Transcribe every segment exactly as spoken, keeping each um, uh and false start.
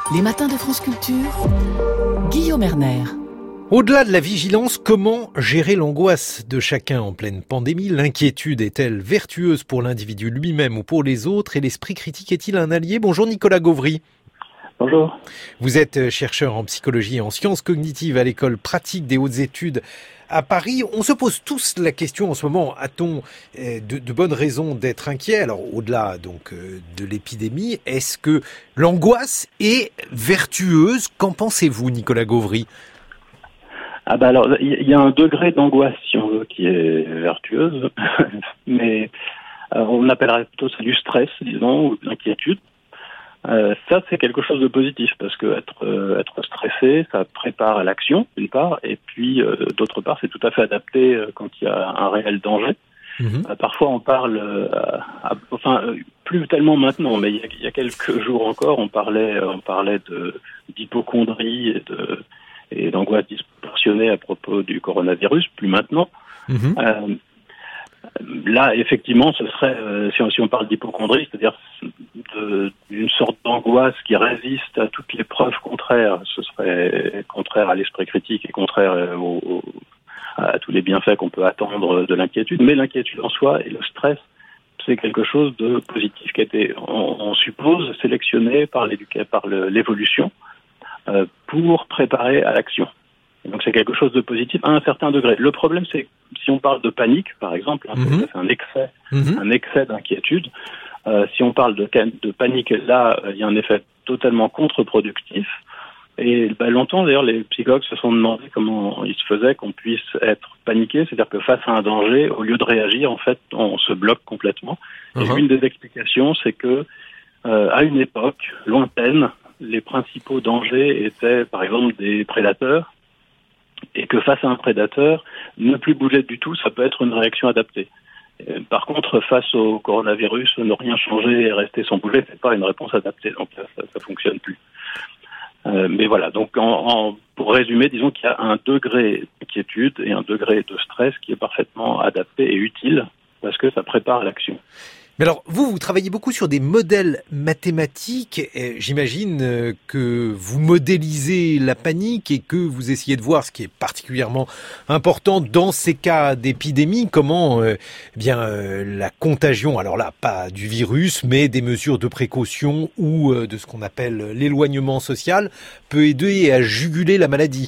Les matins de France Culture, Guillaume Erner. Au-delà de la vigilance, comment gérer l'angoisse de chacun en pleine pandémie ? L'inquiétude est-elle vertueuse pour l'individu lui-même ou pour les autres ? Et l'esprit critique est-il un allié ? Bonjour Nicolas Gauvry. Bonjour. Vous êtes chercheur en psychologie et en sciences cognitives à l'école pratique des hautes études à Paris. On se pose tous la question en ce moment, a-t-on de, de bonnes raisons d'être inquiet ? Alors au-delà donc de l'épidémie, est-ce que l'angoisse est vertueuse ? Qu'en pensez-vous Nicolas Gauvry ? Ah bah alors, il y a un degré d'angoisse, si on veut, qui est vertueuse, mais euh, on appellerait plutôt ça du stress, disons, ou de l'inquiétude. Euh, ça, c'est quelque chose de positif, parce que être, euh, être stressé, ça prépare à l'action, d'une part, et puis, euh, d'autre part, c'est tout à fait adapté euh, quand il y a un réel danger. Mmh. Euh, parfois, on parle, euh, à, enfin, euh, plus tellement maintenant, mais il y, a, il y a quelques jours encore, on parlait, on parlait de, d'hypocondrie et de... et d'angoisse disproportionnée à propos du coronavirus, plus maintenant. Mmh. Euh, là, effectivement, ce serait, euh, si, on, si on parle d'hypocondrie, c'est-à-dire de, d'une sorte d'angoisse qui résiste à toutes les preuves contraires, ce serait contraire à l'esprit critique et contraire au, au, à tous les bienfaits qu'on peut attendre de l'inquiétude. Mais l'inquiétude en soi et le stress, c'est quelque chose de positif qui a été, on, on suppose, sélectionné par, l'éduca- par le, l'évolution Euh, pour préparer à l'action. Et donc c'est quelque chose de positif à un certain degré. Le problème, c'est si on parle de panique, par exemple, hein, mm-hmm. c'est un excès, mm-hmm. un excès d'inquiétude. Euh, si on parle de, de panique, là, il y a un effet totalement contre-productif. Et bah, longtemps, d'ailleurs, les psychologues se sont demandé comment il se faisait qu'on puisse être paniqué, c'est-à-dire que face à un danger, au lieu de réagir, en fait, on se bloque complètement. Mm-hmm. Et une des explications, c'est que euh, à une époque lointaine, les principaux dangers étaient, par exemple, des prédateurs, et que face à un prédateur, ne plus bouger du tout, ça peut être une réaction adaptée. Par contre, face au coronavirus, ne rien changer et rester sans bouger, c'est pas une réponse adaptée, donc ça, ça, ça fonctionne plus. Euh, mais voilà, donc en, en, pour résumer, disons qu'il y a un degré d'inquiétude et un degré de stress qui est parfaitement adapté et utile, parce que ça prépare l'action. Mais alors, vous, vous travaillez beaucoup sur des modèles mathématiques. Et j'imagine que vous modélisez la panique et que vous essayez de voir ce qui est particulièrement important dans ces cas d'épidémie, comment euh, eh bien euh, la contagion, alors là, pas du virus, mais des mesures de précaution ou euh, de ce qu'on appelle l'éloignement social, peut aider à juguler la maladie.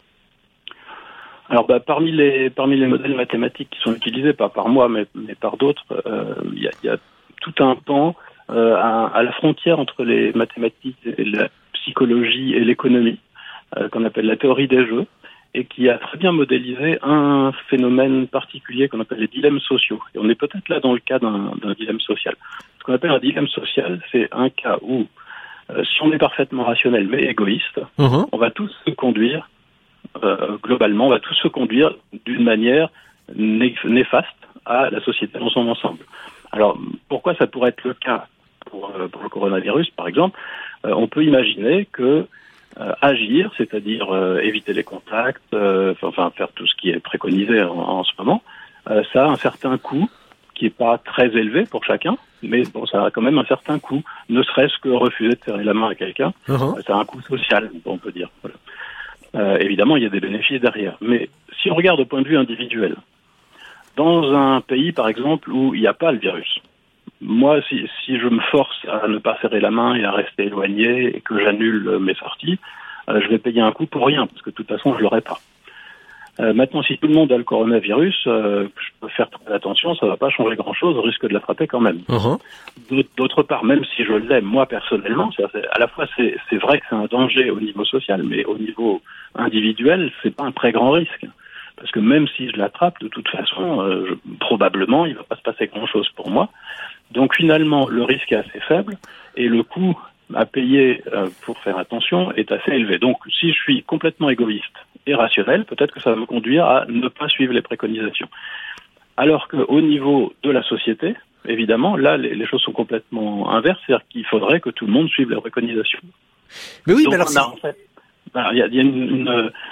Alors, bah, parmi les parmi les modèles mathématiques qui sont utilisés, pas par moi, mais, mais par d'autres, il euh, y, y a tout un pan euh, à, à la frontière entre les mathématiques et la psychologie et l'économie, euh, qu'on appelle la théorie des jeux, et qui a très bien modélisé un phénomène particulier qu'on appelle les dilemmes sociaux. Et on est peut-être là dans le cas d'un, d'un dilemme social. Ce qu'on appelle un dilemme social, c'est un cas où, euh, si on est parfaitement rationnel mais égoïste, mmh. on va tous se conduire Euh, globalement, on va tous se conduire d'une manière né- néfaste à la société dans son ensemble. Alors, pourquoi ça pourrait être le cas pour, euh, pour le coronavirus, par exemple ? euh, On peut imaginer que euh, agir, c'est-à-dire euh, éviter les contacts, euh, enfin faire tout ce qui est préconisé en, en ce moment, euh, ça a un certain coût qui est pas très élevé pour chacun, mais bon, ça a quand même un certain coût, ne serait-ce que refuser de serrer la main à quelqu'un, uh-huh. ça a un coût social, on peut dire. Voilà. Euh, évidemment, il y a des bénéfices derrière. Mais si on regarde au point de vue individuel, dans un pays, par exemple, où il n'y a pas le virus, moi, si, si je me force à ne pas serrer la main et à rester éloigné et que j'annule mes sorties, euh, je vais payer un coût pour rien, parce que de toute façon, je ne l'aurai pas. Euh, maintenant, si tout le monde a le coronavirus, euh, je peux faire très attention, ça ne va pas changer grand-chose, on risque de l'attraper quand même. Uh-huh. D'autre part, même si je l'aime, moi, personnellement, c'est, à la fois, c'est, c'est vrai que c'est un danger au niveau social, mais au niveau individuel, c'est pas un très grand risque. Parce que même si je l'attrape, de toute façon, euh, je, probablement, il va pas se passer grand-chose pour moi. Donc finalement, le risque est assez faible, et le coût à payer euh, pour faire attention est assez élevé. Donc, si je suis complètement égoïste et rationnel, peut-être que ça va me conduire à ne pas suivre les préconisations. Alors qu'au niveau de la société, évidemment, là, les, les choses sont complètement inverses, c'est-à-dire qu'il faudrait que tout le monde suive les préconisations. Mais oui, donc, mais alors on a, en fait, il y a, il y a une, une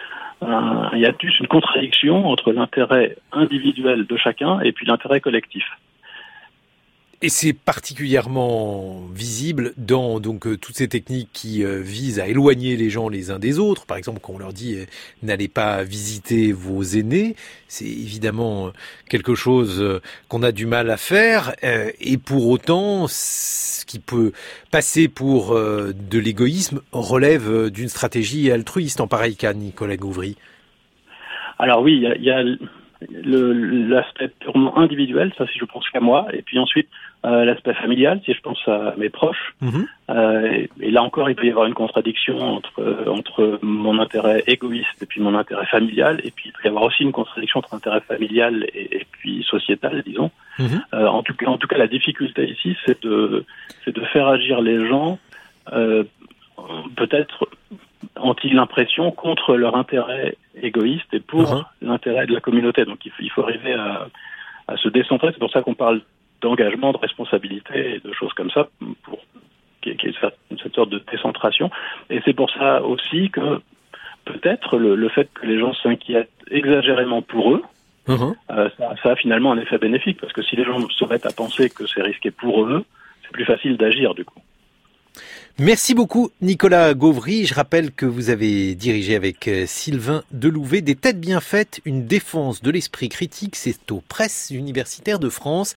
un, il y a plus une contradiction entre l'intérêt individuel de chacun et puis l'intérêt collectif. Et c'est particulièrement visible dans donc euh, toutes ces techniques qui euh, visent à éloigner les gens les uns des autres. Par exemple, quand on leur dit euh, n'allez pas visiter vos aînés, c'est évidemment quelque chose euh, qu'on a du mal à faire. Euh, et pour autant, ce qui peut passer pour euh, de l'égoïsme relève d'une stratégie altruiste en pareil cas, Nicolas Gauvry. Alors oui, il y a, y a le, l'aspect purement individuel, ça si je pense qu'à moi, et puis ensuite euh, l'aspect familial, si je pense à mes proches. Mmh. Euh, et, et là encore, il peut y avoir une contradiction entre entre mon intérêt égoïste et puis mon intérêt familial, et puis il peut y avoir aussi une contradiction entre intérêt familial et, et puis sociétal, disons. Mmh. Euh, en tout cas, en tout cas, la difficulté ici, c'est de c'est de faire agir les gens, euh, peut-être ont-ils l'impression contre leur intérêt égoïste et pour uh-huh. l'intérêt de la communauté. Donc il faut, il faut arriver à, à se décentrer. C'est pour ça qu'on parle d'engagement, de responsabilité et de choses comme ça, pour qu'il y ait cette sorte de décentration. Et c'est pour ça aussi que peut-être le, le fait que les gens s'inquiètent exagérément pour eux, uh-huh. euh, ça, ça a finalement un effet bénéfique, parce que si les gens se mettent à penser que c'est risqué pour eux, c'est plus facile d'agir du coup. Merci beaucoup Nicolas Gauvry. Je rappelle que vous avez dirigé avec Sylvain Delouvet des Têtes bien faites, une défense de l'esprit critique. C'est aux Presses universitaires de France.